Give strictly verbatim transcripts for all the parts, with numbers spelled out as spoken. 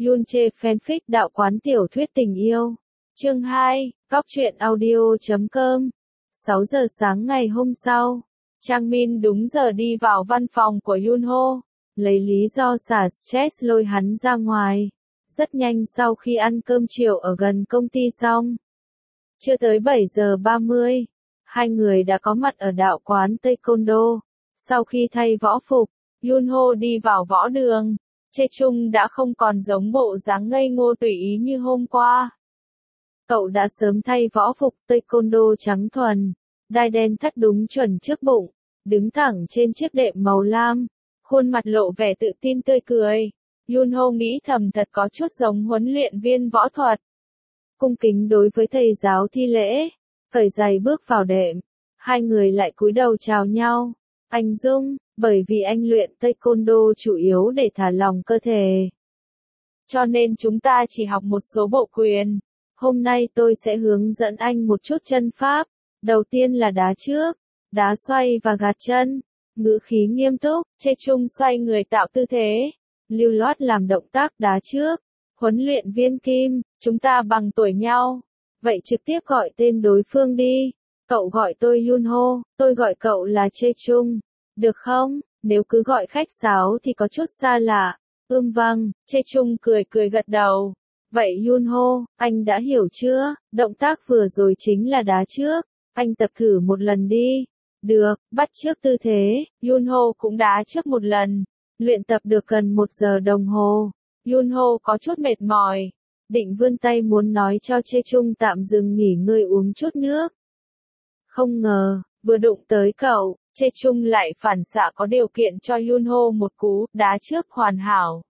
Yoon Jae fanfic đạo quán tiểu thuyết tình yêu. Chương hai, góc truyện audio chấm com. sáu giờ sáng ngày hôm sau, Chang Min đúng giờ đi vào văn phòng của Yoon Ho, lấy lý do xả stress lôi hắn ra ngoài. Rất nhanh sau khi ăn cơm chiều ở gần công ty xong, chưa tới bảy giờ ba mươi, hai người đã có mặt ở đạo quán Taekwondo. Sau khi thay võ phục, Yoon Ho đi vào võ đường. Chae Chung đã không còn giống bộ dáng ngây ngô tùy ý như hôm qua. Cậu đã sớm thay võ phục Taekwondo trắng thuần, đai đen thắt đúng chuẩn trước bụng, đứng thẳng trên chiếc đệm màu lam, khuôn mặt lộ vẻ tự tin tươi cười. Yoon Ho nghĩ thầm thật có chút giống huấn luyện viên võ thuật. Cung kính đối với thầy giáo thi lễ, cởi giày bước vào đệm, hai người lại cúi đầu chào nhau. Anh Dung, bởi vì anh luyện Taekwondo chủ yếu để thả lỏng cơ thể, cho nên chúng ta chỉ học một số bộ quyền. Hôm nay tôi sẽ hướng dẫn anh một chút chân pháp. Đầu tiên là đá trước, đá xoay và gạt chân. Ngữ khí nghiêm túc, Chae Chung xoay người tạo tư thế, lưu loát làm động tác đá trước. Huấn luyện viên Kim, chúng ta bằng tuổi nhau, vậy trực tiếp gọi tên đối phương đi. Cậu gọi tôi Yoon Ho, tôi gọi cậu là Chae Chung, được không? Nếu cứ gọi khách sáo thì có chút xa lạ. Ưm vâng, Chae Chung cười cười gật đầu. Vậy Yoon Ho, anh đã hiểu chưa? Động tác vừa rồi chính là đá trước. Anh tập thử một lần đi. Được, bắt trước tư thế. Yoon Ho cũng đá trước một lần. Luyện tập được gần một giờ đồng hồ. Yoon Ho có chút mệt mỏi, định vươn tay muốn nói cho Chae Chung tạm dừng nghỉ ngơi uống chút nước. Không ngờ, vừa đụng tới cậu, Chae Chung lại phản xạ có điều kiện cho Yoon Ho một cú đá trước hoàn hảo.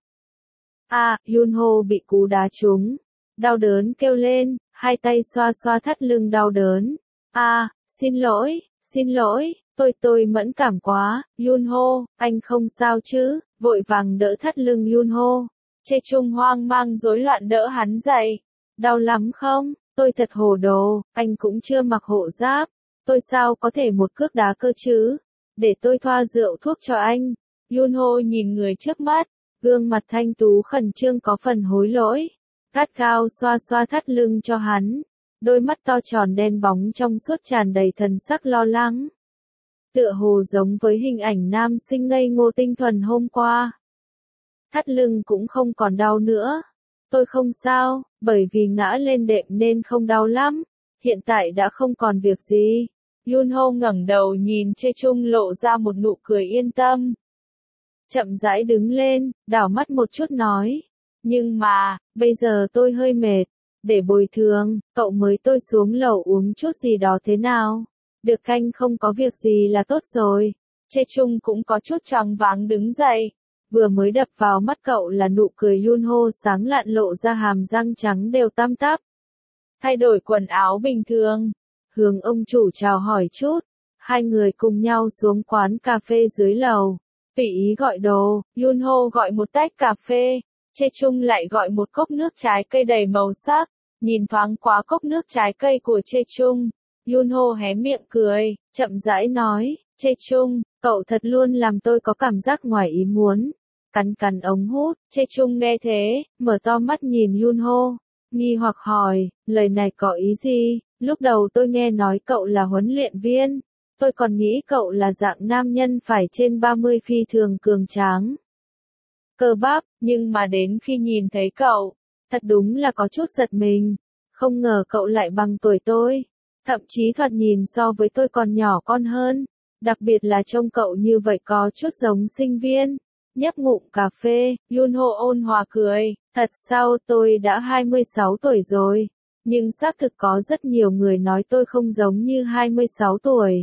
À, Yoon Ho bị cú đá trúng, đau đớn kêu lên, hai tay xoa xoa thắt lưng đau đớn. À, xin lỗi, xin lỗi, tôi tôi mẫn cảm quá. Yoon Ho, anh không sao chứ? Vội vàng đỡ thắt lưng Yoon Ho. Chae Chung hoang mang rối loạn đỡ hắn dậy. Đau lắm không? Tôi thật hồ đồ, anh cũng chưa mặc hộ giáp. Tôi sao có thể một cước đá cơ chứ? Để tôi thoa rượu thuốc cho anh. Yoon Ho nhìn người trước mắt, gương mặt thanh tú khẩn trương có phần hối lỗi. Gắt gao xoa xoa thắt lưng cho hắn. Đôi mắt to tròn đen bóng trong suốt tràn đầy thần sắc lo lắng. Tựa hồ giống với hình ảnh nam sinh ngây ngô tinh thuần hôm qua. Thắt lưng cũng không còn đau nữa. Tôi không sao, bởi vì ngã lên đệm nên không đau lắm. Hiện tại đã không còn việc gì. Yoon Ho ngẩng đầu nhìn Chae Chung lộ ra một nụ cười yên tâm. Chậm rãi đứng lên, đảo mắt một chút nói. Nhưng mà, bây giờ tôi hơi mệt. Để bồi thường, cậu mới tôi xuống lầu uống chút gì đó thế nào? Được canh không có việc gì là tốt rồi. Chae Chung cũng có chút choáng váng đứng dậy. Vừa mới đập vào mắt cậu là nụ cười Yoon Ho sáng lạn lộ ra hàm răng trắng đều tăm tắp. Thay đổi quần áo bình thường, hướng ông chủ chào hỏi chút, hai người cùng nhau xuống quán cà phê dưới lầu. Tùy ý gọi đồ, Yoon Ho gọi một tách cà phê, Chae Chung lại gọi một cốc nước trái cây đầy màu sắc. Nhìn thoáng qua cốc nước trái cây của Chae Chung, Yoon Ho hé miệng cười, chậm rãi nói, Chae Chung, cậu thật luôn làm tôi có cảm giác ngoài ý muốn. Cắn cắn ống hút, Chae Chung nghe thế, mở to mắt nhìn Yoon Ho, nghi hoặc hỏi, lời này có ý gì? Lúc đầu tôi nghe nói cậu là huấn luyện viên, tôi còn nghĩ cậu là dạng nam nhân phải trên ba mươi phi thường cường tráng, cơ bắp, nhưng mà đến khi nhìn thấy cậu, thật đúng là có chút giật mình, không ngờ cậu lại bằng tuổi tôi, thậm chí thoạt nhìn so với tôi còn nhỏ con hơn, đặc biệt là trông cậu như vậy có chút giống sinh viên. Nhấp ngụm cà phê, Yoon Ho ôn hòa cười, thật sao tôi đã hai mươi sáu tuổi rồi, nhưng xác thực có rất nhiều người nói tôi không giống như hai mươi sáu tuổi.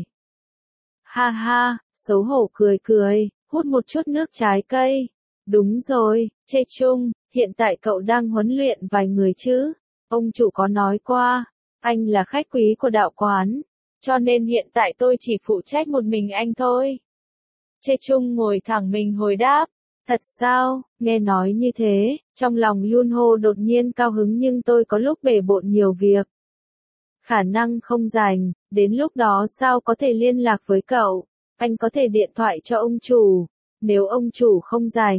Ha ha, xấu hổ cười cười, hút một chút nước trái cây. Đúng rồi, Chae Chung, hiện tại cậu đang huấn luyện vài người chứ? Ông chủ có nói qua, anh là khách quý của đạo quán, cho nên hiện tại tôi chỉ phụ trách một mình anh thôi. Chae Chung ngồi thẳng mình hồi đáp, thật sao? Nghe nói như thế, trong lòng Yoon Ho đột nhiên cao hứng nhưng tôi có lúc bể bộn nhiều việc. Khả năng không rảnh, đến lúc đó sao có thể liên lạc với cậu? Anh có thể điện thoại cho ông chủ, nếu ông chủ không rảnh,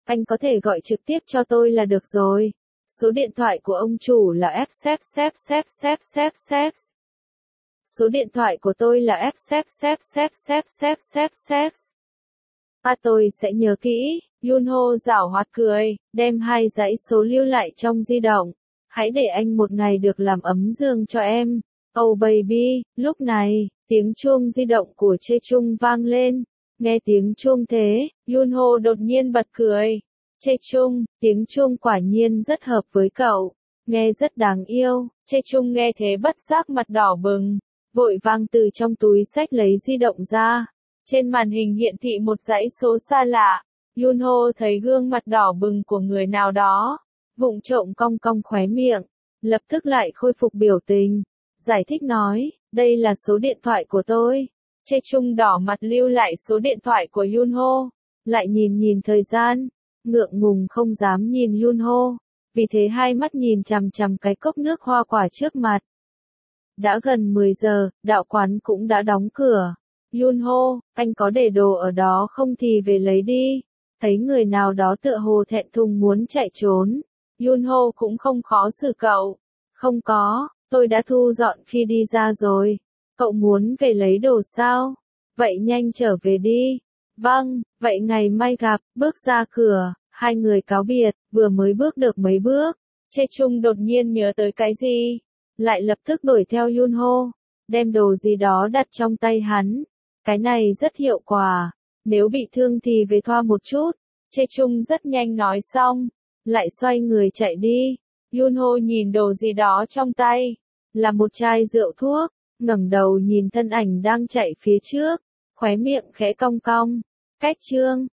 anh có thể gọi trực tiếp cho tôi là được rồi. Số điện thoại của ông chủ là F xếp xếp xếp xếp xếp xếp. Số điện thoại của tôi là F xếp xếp xếp xếp xếp xếp xếp. À tôi sẽ nhớ kỹ, Yunho giảo hoạt cười, đem hai dãy số lưu lại trong di động. Hãy để anh một ngày được làm ấm giường cho em. Oh baby, lúc này, tiếng chuông di động của Chê Chung vang lên. Nghe tiếng chuông thế, Yunho đột nhiên bật cười. Chê Chung, tiếng chuông quả nhiên rất hợp với cậu. Nghe rất đáng yêu. Chê Chung nghe thế bất giác mặt đỏ bừng. Vội vàng từ trong túi xách lấy di động ra. Trên màn hình hiện thị một dãy số xa lạ. Yunho thấy gương mặt đỏ bừng của người nào đó. Vụng trộm cong cong khóe miệng. Lập tức lại khôi phục biểu tình. Giải thích nói, đây là số điện thoại của tôi. Chê Chung đỏ mặt lưu lại số điện thoại của Yunho. Lại nhìn nhìn thời gian. Ngượng ngùng không dám nhìn Yunho. Vì thế hai mắt nhìn chằm chằm cái cốc nước hoa quả trước mặt. Đã gần mười giờ, đạo quán cũng đã đóng cửa. Yunho, anh có để đồ ở đó không thì về lấy đi. Thấy người nào đó tựa hồ thẹn thùng muốn chạy trốn. Yunho cũng không khó xử cậu. Không có, tôi đã thu dọn khi đi ra rồi. Cậu muốn về lấy đồ sao? Vậy nhanh trở về đi. Vâng, vậy ngày mai gặp. Bước ra cửa, hai người cáo biệt, vừa mới bước được mấy bước. Chê Chung đột nhiên nhớ tới cái gì? Lại lập tức đuổi theo Yunho. Đem đồ gì đó đặt trong tay hắn. Cái này rất hiệu quả. Nếu bị thương thì về thoa một chút. Chê Chung rất nhanh nói xong. Lại xoay người chạy đi. Yunho nhìn đồ gì đó trong tay. Là một chai rượu thuốc. Ngẩng đầu nhìn thân ảnh đang chạy phía trước. Khóe miệng khẽ cong cong. Cách chương.